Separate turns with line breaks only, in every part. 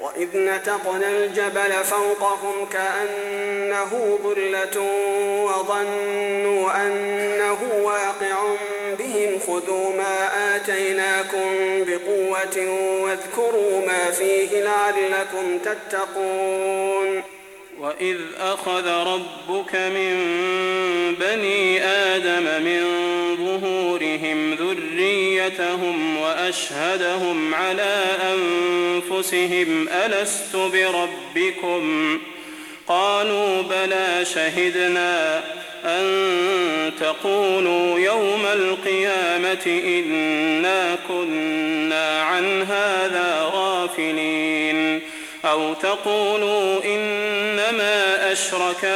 وإذ نتقنا الجبل فوقهم كأنه ظلة وظنوا أنه واقع بهم خذوا ما آتيناكم بقوة واذكروا ما فيه لعلكم تتقون.
وإذ أخذ ربك من بني آدم من ظهورهم ذريتهم وأشهدهم على أنفسهم ألست بربكم قالوا بلى شهدنا أن تقولوا يوم القيامة إنا كنا عن هذا غافلين أو تقولوا إنما أشرك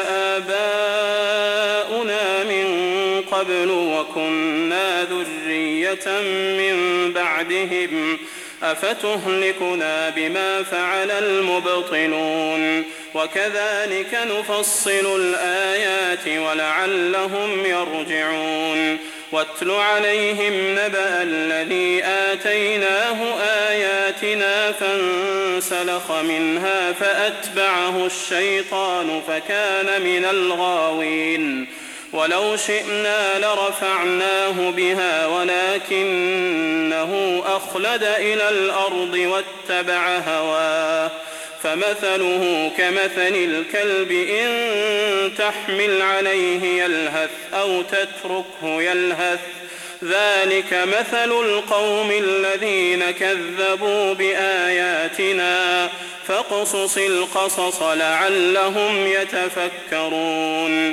آباؤنا من قبل وكنا ذرية من بعدهم أفتهلكنا بما فعل المبطلون وكذلك نفصل الآيات ولعلهم يرجعون. واتل عليهم نبأ الذي آتيناه آياتنا فانسلخ منها فأتبعه الشيطان فكان من الغاوين ولو شئنا لرفعناه بها ولكنه أخلد إلى الأرض واتبع هواه فمثله كمثل الكلب إن تحمل عليه يلهث أو تتركه يلهث ذلك مثل القوم الذين كذبوا بآياتنا فاقصص القصص لعلهم يتفكرون.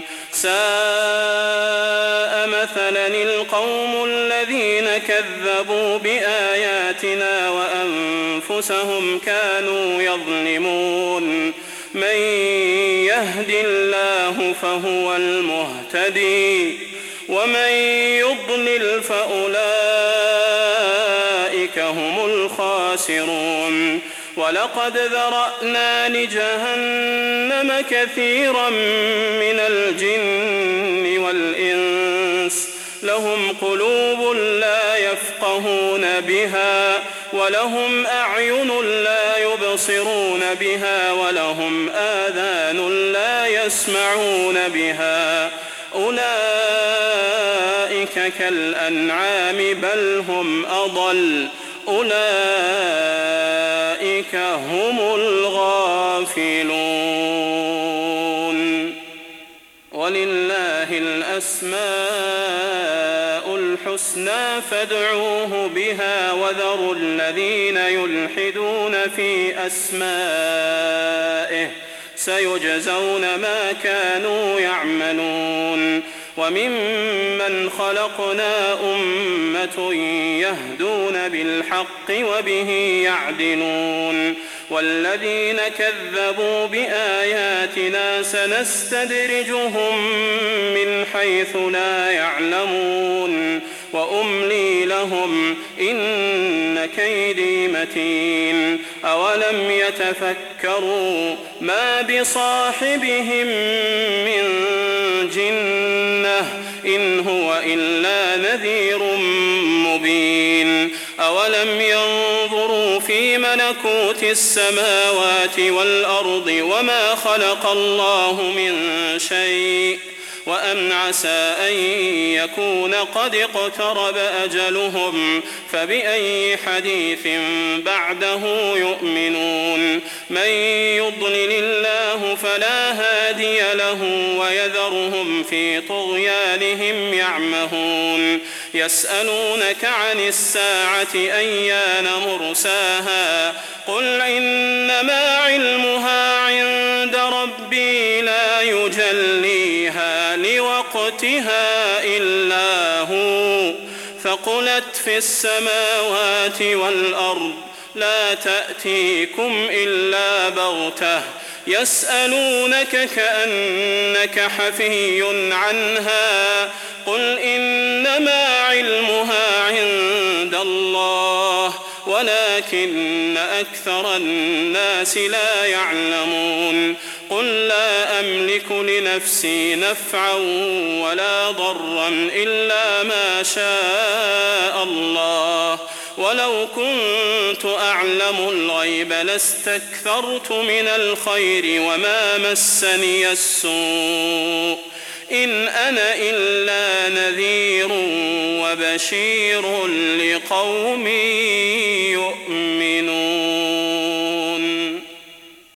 ساء مثلا القوم الذين كذبوا بآياتنا وأنفسهم كانوا يظلمون. من يهد الله فهو المهتدي ومن يضلل فأولئك هم الخاسرون. ولقد ذرأنا لجهنم كثيرا من الجن والإنس لهم قلوب لا يفقهون بها ولهم أعين لا يبصرون بها ولهم آذان لا يسمعون بها أولئك كالأنعام بل هم أضل أولئك هم الغافلون. ولله الأسماء الحسنى فادعوه بها وذروا الذين يلحدون في أسمائه سيجزون ما كانوا يعملون. وممن خلقنا أمة يهدون بالحق وبه يعدلون والذين كذبوا بآياتنا سنستدرجهم من حيث لا يعلمون وأملي لهم إن كيدي متين. أولم يتفكروا ما بصاحبهم من جنة إن هو إلا نذير مبين. أولم ينظروا في ملكوت السماوات والأرض وما خلق الله من شيء وأن عسى أن يكون قد اقترب أجلهم فبأي حديث بعده يؤمنون. من يضلل الله فلا هادي له ويذرهم في طغيانهم يعمهون. يسألونك عن الساعة أيان مرساها قل إنما علمها عند ربي لا يجليها لوقتها إلا هو ثقلت في السماوات والأرض لا تأتيكم إلا بغتة يسألونك كأنك حفي عنها قل إنما علمها عند الله ولكن أكثر الناس لا يعلمون. قل لا أملك لنفسي نفعا ولا ضرا إلا ما شاء الله ولو كنت أعلم الغيب لاستكثرت من الخير وما مسني السوء إن أنا إلا نذير وبشير لقوم